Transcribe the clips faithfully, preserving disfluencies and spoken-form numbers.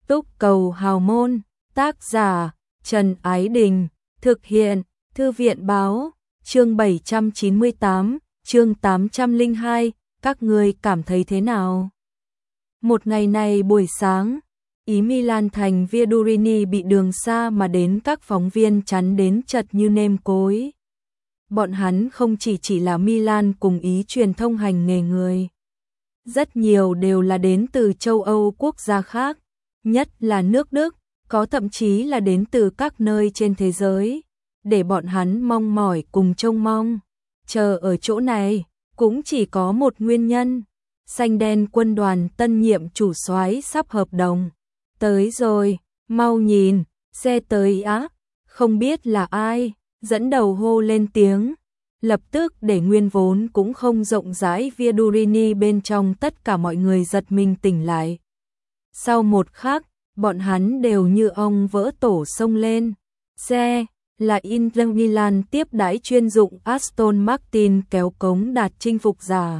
Túc Cầu Hào Môn, tác giả Trần Ái Đình, thực hiện Thư viện Báo, chương bảy trăm chín mươi tám, chương tám trăm lẻ hai, các ngươi cảm thấy thế nào? Một ngày này buổi sáng, ý Milan thành Viadurini bị đường xa mà đến các phóng viên chắn đến chật như nêm cối. Bọn hắn không chỉ chỉ là Milan cùng ý truyền thông hành nghề người. Rất nhiều đều là đến từ châu Âu quốc gia khác, nhất là nước Đức, có thậm chí là đến từ các nơi trên thế giới, để bọn hắn mong mỏi cùng trông mong. Chờ ở chỗ này, cũng chỉ có một nguyên nhân, xanh đen quân đoàn tân nhiệm chủ soái sắp hợp đồng. Tới rồi, mau nhìn, xe tới á, không biết là ai, dẫn đầu hô lên tiếng. Lập tức để nguyên vốn cũng không rộng rãi Viadurini bên trong tất cả mọi người giật mình tỉnh lại. Sau một khắc, bọn hắn đều như ong vỡ tổ xông lên. Xe là Inter Milan tiếp đãi chuyên dụng Aston Martin kéo cống đạt chinh phục giả.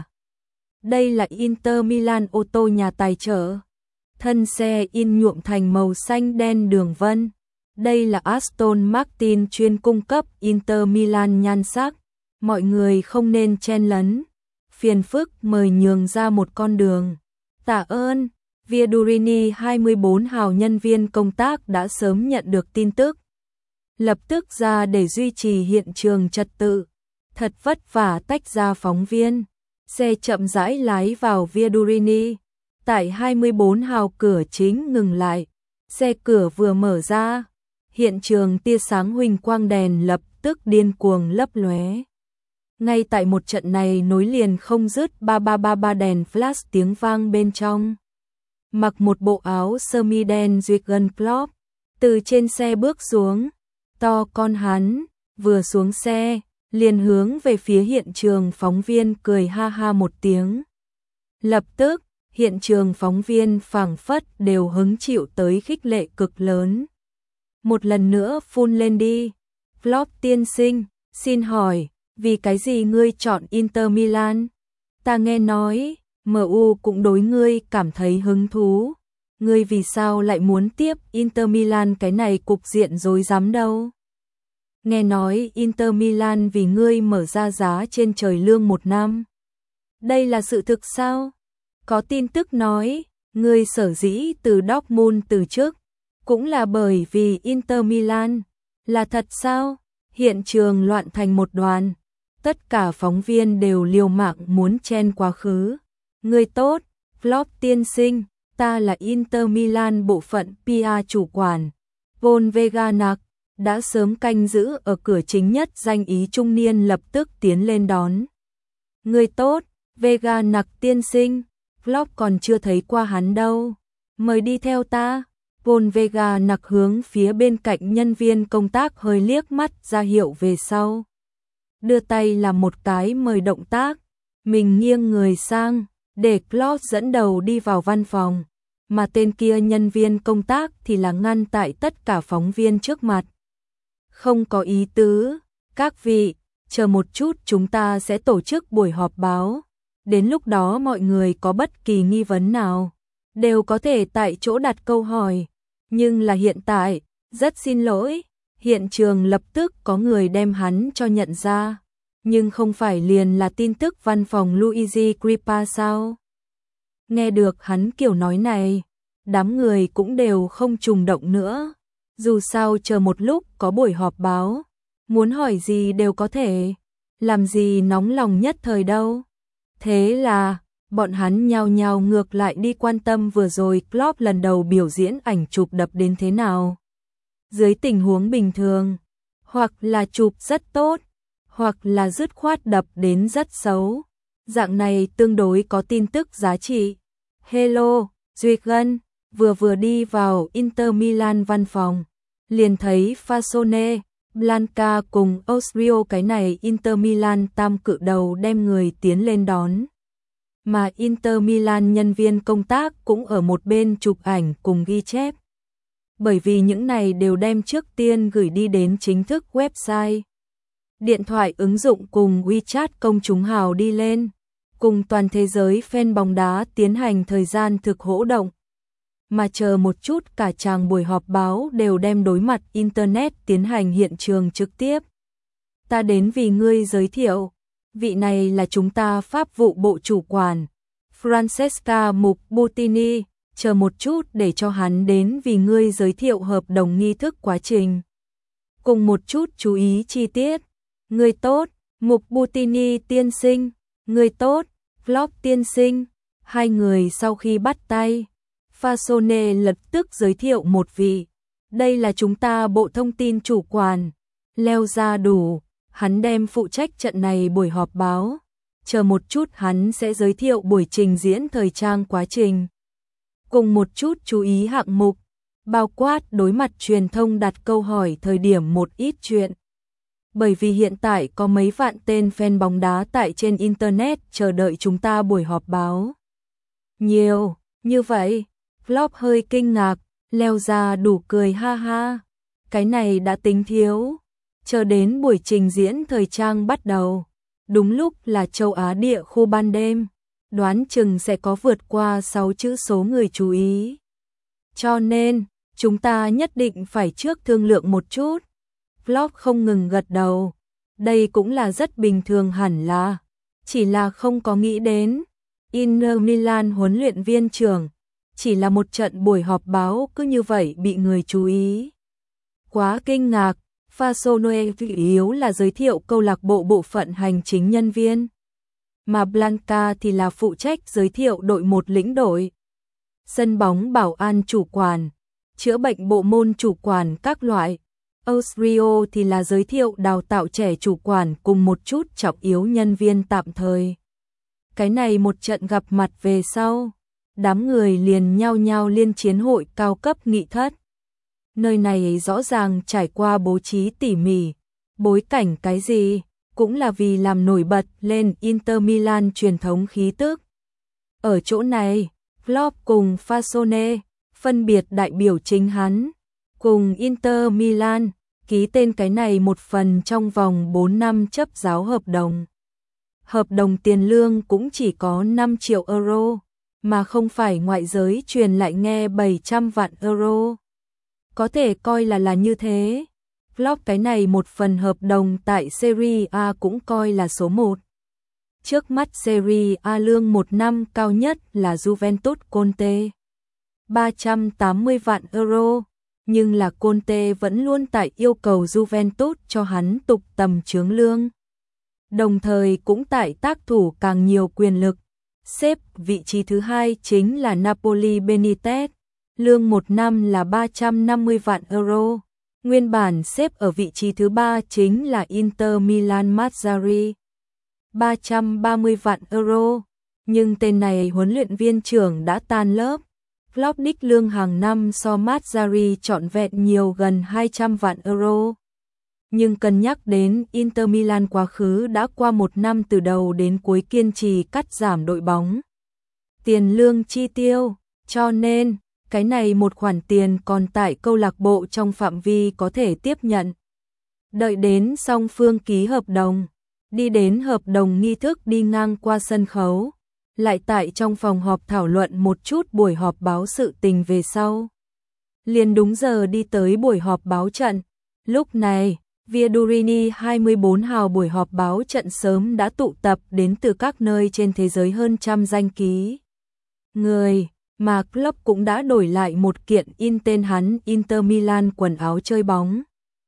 Đây là Inter Milan ô tô nhà tài trợ. Thân xe in nhuộm thành màu xanh đen đường vân. Đây là Aston Martin chuyên cung cấp Inter Milan nhan sắc. Mọi người không nên chen lấn. Phiền phức mời nhường ra một con đường. Tạ ơn. Viadurini hai mươi bốn hào nhân viên công tác đã sớm nhận được tin tức. Lập tức ra để duy trì hiện trường trật tự. Thật vất vả tách ra phóng viên. Xe chậm rãi lái vào Viadurini. Tại hai mươi bốn hào cửa chính ngừng lại. Xe cửa vừa mở ra. Hiện trường tia sáng huỳnh quang đèn lập tức điên cuồng lấp lóe. Ngay tại một trận này nối liền không dứt ba ba ba ba đèn flash tiếng vang bên trong. Mặc một bộ áo sơ mi đen Jürgen Klopp, từ trên xe bước xuống, to con hắn, vừa xuống xe, liền hướng về phía hiện trường phóng viên cười ha ha một tiếng. Lập tức, hiện trường phóng viên phảng phất đều hứng chịu tới khích lệ cực lớn. Một lần nữa phun lên đi, Klopp tiên sinh, xin hỏi, vì cái gì ngươi chọn Inter Milan? Ta nghe nói, em u cũng đối ngươi cảm thấy hứng thú. Ngươi vì sao lại muốn tiếp Inter Milan cái này cục diện rối rắm đâu? Nghe nói Inter Milan vì ngươi mở ra giá trên trời lương một năm. Đây là sự thực sao? Có tin tức nói, ngươi sở dĩ từ Dortmund từ trước, cũng là bởi vì Inter Milan. Là thật sao? Hiện trường loạn thành một đoàn. Tất cả phóng viên đều liều mạng muốn chen quá khứ. Người tốt, Klopp tiên sinh, ta là Inter Milan bộ phận pê e chủ quản. Von Veganak đã sớm canh giữ ở cửa chính nhất danh ý trung niên lập tức tiến lên đón. Người tốt, Veganak tiên sinh, Klopp còn chưa thấy qua hắn đâu. Mời đi theo ta. Von Veganak hướng phía bên cạnh nhân viên công tác hơi liếc mắt ra hiệu về sau. Đưa tay làm một cái mời động tác, mình nghiêng người sang, để Klopp dẫn đầu đi vào văn phòng, mà tên kia nhân viên công tác thì là ngăn tại tất cả phóng viên trước mặt. Không có ý tứ, các vị, chờ một chút chúng ta sẽ tổ chức buổi họp báo, đến lúc đó mọi người có bất kỳ nghi vấn nào, đều có thể tại chỗ đặt câu hỏi, nhưng là hiện tại, rất xin lỗi. Hiện trường lập tức có người đem hắn cho nhận ra, nhưng không phải liền là tin tức văn phòng Luigi Crippa sao? Nghe được hắn kiểu nói này, đám người cũng đều không trùng động nữa. Dù sao chờ một lúc có buổi họp báo, muốn hỏi gì đều có thể, làm gì nóng lòng nhất thời đâu. Thế là, bọn hắn nhao nhao ngược lại đi quan tâm vừa rồi Klopp lần đầu biểu diễn ảnh chụp đập đến thế nào. Dưới tình huống bình thường, hoặc là chụp rất tốt, hoặc là dứt khoát đập đến rất xấu. Dạng này tương đối có tin tức giá trị. Hello, Jürgen, vừa vừa đi vào Inter Milan văn phòng, liền thấy Fasone, Blanca cùng Osrio cái này Inter Milan tam cự đầu đem người tiến lên đón. Mà Inter Milan nhân viên công tác cũng ở một bên chụp ảnh cùng ghi chép. Bởi vì những này đều đem trước tiên gửi đi đến chính thức website. Điện thoại ứng dụng cùng WeChat công chúng hào đi lên, cùng toàn thế giới fan bóng đá tiến hành thời gian thực hỗ động. mà chờ một chút cả chàng buổi họp báo đều đem đối mặt Internet tiến hành hiện trường trực tiếp. Ta đến vì ngươi giới thiệu, vị này là chúng ta pháp vụ bộ chủ quản, Francesca Mukbutini, chờ một chút để cho hắn đến vì ngươi giới thiệu hợp đồng nghi thức quá trình. Cùng một chút chú ý chi tiết. Ngươi tốt, Mukbutini tiên sinh, ngươi tốt, Vlog tiên sinh. Hai người sau khi bắt tay, Fasone lập tức giới thiệu một vị. Đây là chúng ta bộ thông tin chủ quản, Leo ra đủ, hắn đem phụ trách trận này buổi họp báo. Chờ một chút hắn sẽ giới thiệu buổi trình diễn thời trang quá trình. Cùng một chút chú ý hạng mục, bao quát đối mặt truyền thông đặt câu hỏi thời điểm một ít chuyện. Bởi vì hiện tại có mấy vạn tên fan bóng đá tại trên Internet chờ đợi chúng ta buổi họp báo. Nhiều, như vậy, Vlog hơi kinh ngạc, Leo ra đủ cười ha ha. Cái này đã tính thiếu, chờ đến buổi trình diễn thời trang bắt đầu. Đúng lúc là châu Á địa khu ban đêm, đoán chừng sẽ có vượt qua sáu chữ số người chú ý. Cho nên, chúng ta nhất định phải trước thương lượng một chút. Vlog không ngừng gật đầu. Đây cũng là rất bình thường hẳn là. Chỉ là không có nghĩ đến. Inter Milan huấn luyện viên trưởng. Chỉ là một trận buổi họp báo cứ như vậy bị người chú ý. Quá kinh ngạc. Fasone chủ yếu là giới thiệu câu lạc bộ bộ phận hành chính nhân viên. Mà Blanca thì là phụ trách giới thiệu đội một lĩnh đội. Sân bóng bảo an chủ quản. Chữa bệnh bộ môn chủ quản các loại. Austrio thì là giới thiệu đào tạo trẻ chủ quản cùng một chút trọng yếu nhân viên tạm thời. Cái này một trận gặp mặt về sau, đám người liền nhao nhao liên chiến hội cao cấp nghị thất. Nơi này rõ ràng trải qua bố trí tỉ mỉ, bối cảnh cái gì, cũng là vì làm nổi bật lên Inter Milan truyền thống khí tức. Ở chỗ này, Vlog cùng Fasone, phân biệt đại biểu chính hắn, cùng Inter Milan, ký tên cái này một phần trong vòng bốn năm chấp giáo hợp đồng. Hợp đồng tiền lương cũng chỉ có năm triệu euro, mà không phải ngoại giới truyền lại nghe bảy trăm vạn euro. Có thể coi là là như thế. Vlog cái này một phần hợp đồng tại Serie A cũng coi là số một. Trước mắt Serie A lương một năm cao nhất là Juventus Conte. ba trăm tám mươi vạn euro. Nhưng là Conte vẫn luôn tại yêu cầu Juventus cho hắn tục tầm chướng lương. Đồng thời cũng tại tác thủ càng nhiều quyền lực. Xếp vị trí thứ hai chính là Napoli Benitez. Lương một năm là ba trăm năm mươi vạn euro. Nguyên bản xếp ở vị trí thứ ba chính là Inter Milan Mazzarri. ba trăm ba mươi vạn euro. Nhưng tên này huấn luyện viên trưởng đã tan lớp. Vlog đích lương hàng năm so Mazzarri trọn vẹn nhiều gần hai trăm vạn euro. Nhưng cân nhắc đến Inter Milan quá khứ đã qua một năm từ đầu đến cuối kiên trì cắt giảm đội bóng tiền lương chi tiêu, cho nên cái này một khoản tiền còn tại câu lạc bộ trong phạm vi có thể tiếp nhận. Đợi đến song phương ký hợp đồng, đi đến hợp đồng nghi thức đi ngang qua sân khấu, lại tại trong phòng họp thảo luận một chút buổi họp báo sự tình về sau. Liền đúng giờ đi tới buổi họp báo trận. Lúc này, Viadurini hai mươi bốn hào buổi họp báo trận sớm đã tụ tập đến từ các nơi trên thế giới hơn trăm danh ký người, mà club cũng đã đổi lại một kiện in tên hắn Inter Milan quần áo chơi bóng.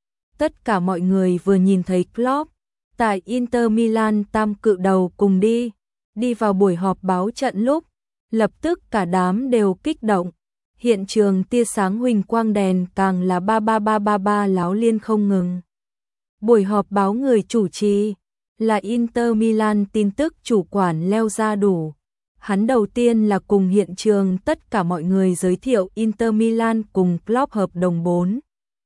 Tất cả mọi người vừa nhìn thấy club tại Inter Milan tam cự đầu cùng đi, đi vào buổi họp báo trận lúc, lập tức cả đám đều kích động. Hiện trường tia sáng huỳnh quang đèn càng là ba ba ba ba ba láo liên không ngừng. Buổi họp báo người chủ trì là Inter Milan tin tức chủ quản Leo ra đủ. Hắn đầu tiên là cùng hiện trường tất cả mọi người giới thiệu Inter Milan cùng club hợp đồng bốn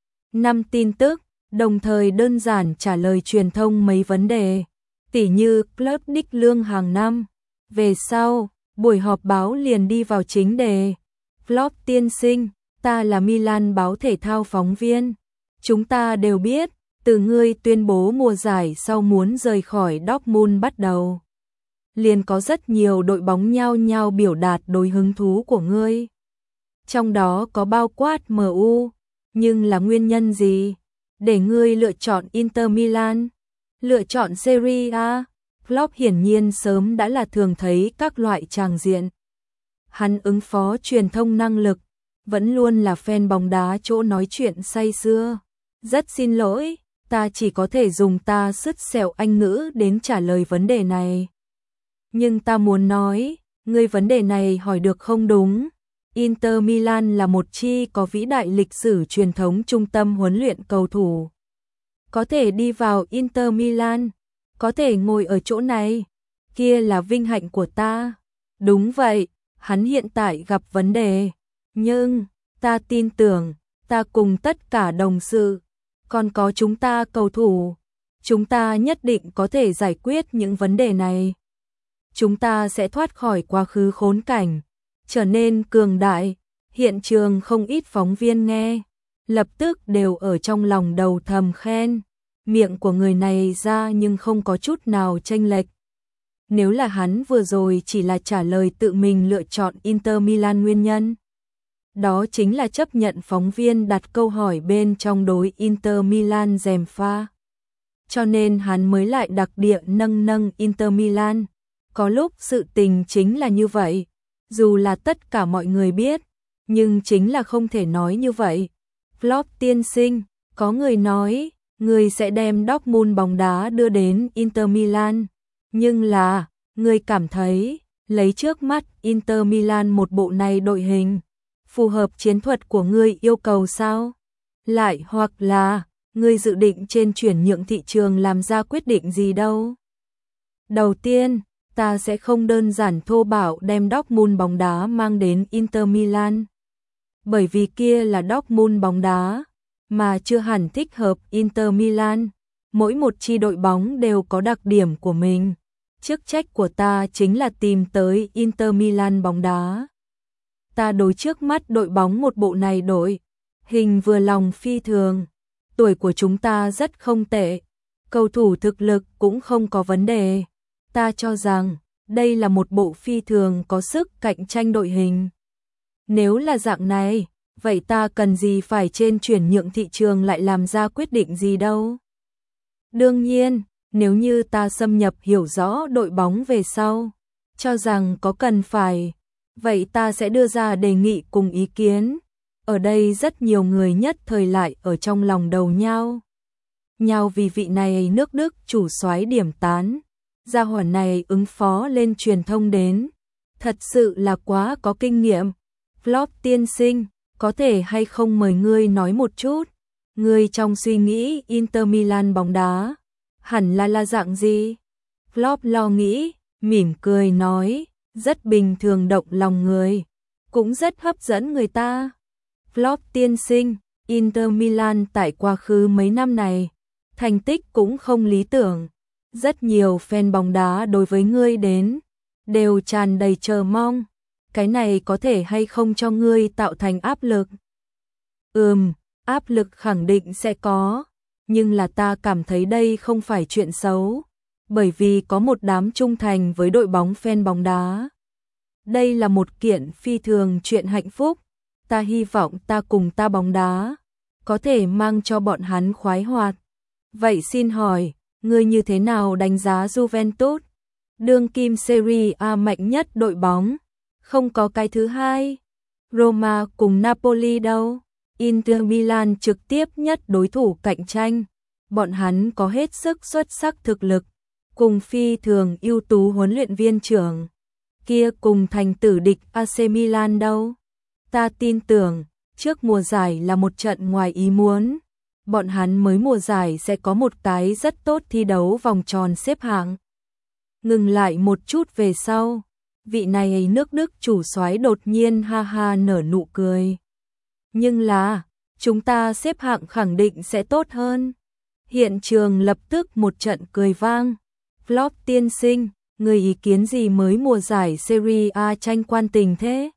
năm tin tức, đồng thời đơn giản trả lời truyền thông mấy vấn đề, tỉ như club đích lương hàng năm. Về sau, buổi họp báo liền đi vào chính đề. Vlog tiên sinh, ta là Milan báo thể thao phóng viên. Chúng ta đều biết, từ ngươi tuyên bố mùa giải sau muốn rời khỏi Dortmund bắt đầu, liền có rất nhiều đội bóng nhao nhao biểu đạt đối hứng thú của ngươi. trong đó có bao quát em u, nhưng là nguyên nhân gì để ngươi lựa chọn Inter Milan, lựa chọn Serie A? Klopp hiển nhiên sớm đã là thường thấy các loại tràng diện. Hắn ứng phó truyền thông năng lực, vẫn luôn là fan bóng đá chỗ nói chuyện say sưa. Rất xin lỗi, ta chỉ có thể dùng ta sứt sẹo Anh ngữ đến trả lời vấn đề này. Nhưng ta muốn nói, ngươi vấn đề này hỏi được không đúng. Inter Milan là một chi có vĩ đại lịch sử truyền thống trung tâm huấn luyện cầu thủ. Có thể đi vào Inter Milan, có thể ngồi ở chỗ này, kia là vinh hạnh của ta. Đúng vậy, hắn hiện tại gặp vấn đề, nhưng ta tin tưởng, ta cùng tất cả đồng sự, còn có chúng ta cầu thủ, chúng ta nhất định có thể giải quyết những vấn đề này. Chúng ta sẽ thoát khỏi quá khứ khốn cảnh, trở nên cường đại. Hiện trường không ít phóng viên nghe, lập tức đều ở trong lòng đầu thầm khen. Miệng của người này ra nhưng không có chút nào chênh lệch. Nếu là hắn vừa rồi chỉ là trả lời tự mình lựa chọn Inter Milan nguyên nhân, đó chính là chấp nhận phóng viên đặt câu hỏi bên trong đối Inter Milan gièm pha. Cho nên hắn mới lại đặc địa nâng nâng Inter Milan. Có lúc sự tình chính là như vậy, dù là tất cả mọi người biết, nhưng chính là không thể nói như vậy. Klopp tiên sinh, có người nói, người sẽ đem Dortmund bóng đá đưa đến Inter Milan, nhưng là, người cảm thấy, lấy trước mắt Inter Milan một bộ này đội hình, phù hợp chiến thuật của người yêu cầu sao? Lại hoặc là, người dự định trên chuyển nhượng thị trường làm ra quyết định gì đâu? Đầu tiên, ta sẽ không đơn giản thô bạo đem Dortmund bóng đá mang đến Inter Milan, bởi vì kia là Dortmund bóng đá, mà chưa hẳn thích hợp Inter Milan. Mỗi một chi đội bóng đều có đặc điểm của mình. Chức trách của ta chính là tìm tới Inter Milan bóng đá. Ta đối trước mắt đội bóng một bộ này đội hình vừa lòng phi thường. Tuổi của chúng ta rất không tệ, cầu thủ thực lực cũng không có vấn đề. Ta cho rằng đây là một bộ phi thường có sức cạnh tranh đội hình. Nếu là dạng này, vậy ta cần gì phải trên chuyển nhượng thị trường lại làm ra quyết định gì đâu. Đương nhiên, nếu như ta xâm nhập hiểu rõ đội bóng về sau, cho rằng có cần phải, vậy ta sẽ đưa ra đề nghị cùng ý kiến. Ở đây rất nhiều người nhất thời lại ở trong lòng đầu nhau. Nhau vì vị này nước Đức chủ soái điểm tán, gia hỏa này ứng phó lên truyền thông đến, thật sự là quá có kinh nghiệm. Klopp tiên sinh, có thể hay không mời ngươi nói một chút, ngươi trong suy nghĩ Inter Milan bóng đá hẳn là là dạng gì? Klopp lo nghĩ, mỉm cười nói, rất bình thường động lòng người, cũng rất hấp dẫn người ta. Klopp tiên sinh, Inter Milan tại quá khứ mấy năm này, thành tích cũng không lý tưởng. Rất nhiều fan bóng đá đối với ngươi đến, đều tràn đầy chờ mong. Cái này có thể hay không cho ngươi tạo thành áp lực? Ừm, áp lực khẳng định sẽ có, nhưng là ta cảm thấy đây không phải chuyện xấu, bởi vì có một đám trung thành với đội bóng fan bóng đá. Đây là một kiện phi thường chuyện hạnh phúc, ta hy vọng ta cùng ta bóng đá, có thể mang cho bọn hắn khoái hoạt. Vậy xin hỏi, ngươi như thế nào đánh giá Juventus? Đương kim Serie A mạnh nhất đội bóng, không có cái thứ hai. Roma cùng Napoli đâu? Inter Milan trực tiếp nhất đối thủ cạnh tranh. Bọn hắn có hết sức xuất sắc thực lực, cùng phi thường ưu tú huấn luyện viên trưởng. Kia cùng thành tử địch a xê Milan đâu? Ta tin tưởng, trước mùa giải là một trận ngoài ý muốn. Bọn hắn mới mùa giải sẽ có một cái rất tốt thi đấu vòng tròn xếp hạng. Ngừng lại một chút về sau, vị này nước Đức chủ soái đột nhiên ha ha nở nụ cười. Nhưng là, chúng ta xếp hạng khẳng định sẽ tốt hơn. Hiện trường lập tức một trận cười vang. Klopp tiên sinh, người ý kiến gì mới mùa giải Serie A tranh quan tình thế?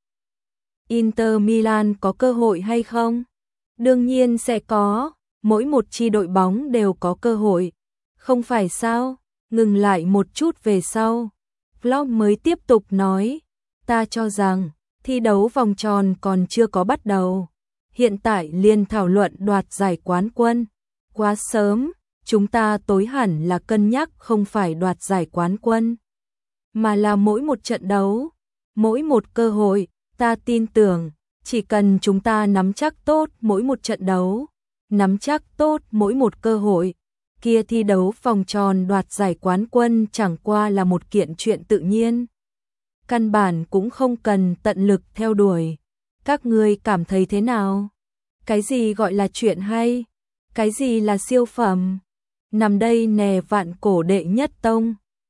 Inter Milan có cơ hội hay không? Đương nhiên sẽ có, mỗi một chi đội bóng đều có cơ hội. Không phải sao? Ngừng lại một chút về sau, Klopp mới tiếp tục nói, ta cho rằng, Thi đấu vòng tròn còn chưa có bắt đầu. Hiện tại liền thảo luận đoạt giải quán quân. Quá sớm, chúng ta tối hẳn là cân nhắc không phải đoạt giải quán quân, mà là mỗi một trận đấu, mỗi một cơ hội, ta tin tưởng, chỉ cần chúng ta nắm chắc tốt mỗi một trận đấu, nắm chắc tốt mỗi một cơ hội, kia thi đấu vòng tròn đoạt giải quán quân chẳng qua là một kiện chuyện tự nhiên. Căn bản cũng không cần tận lực theo đuổi. Các ngươi cảm thấy thế nào? Cái gì gọi là chuyện hay? Cái gì là siêu phẩm? Nằm đây nè vạn cổ đệ nhất tông.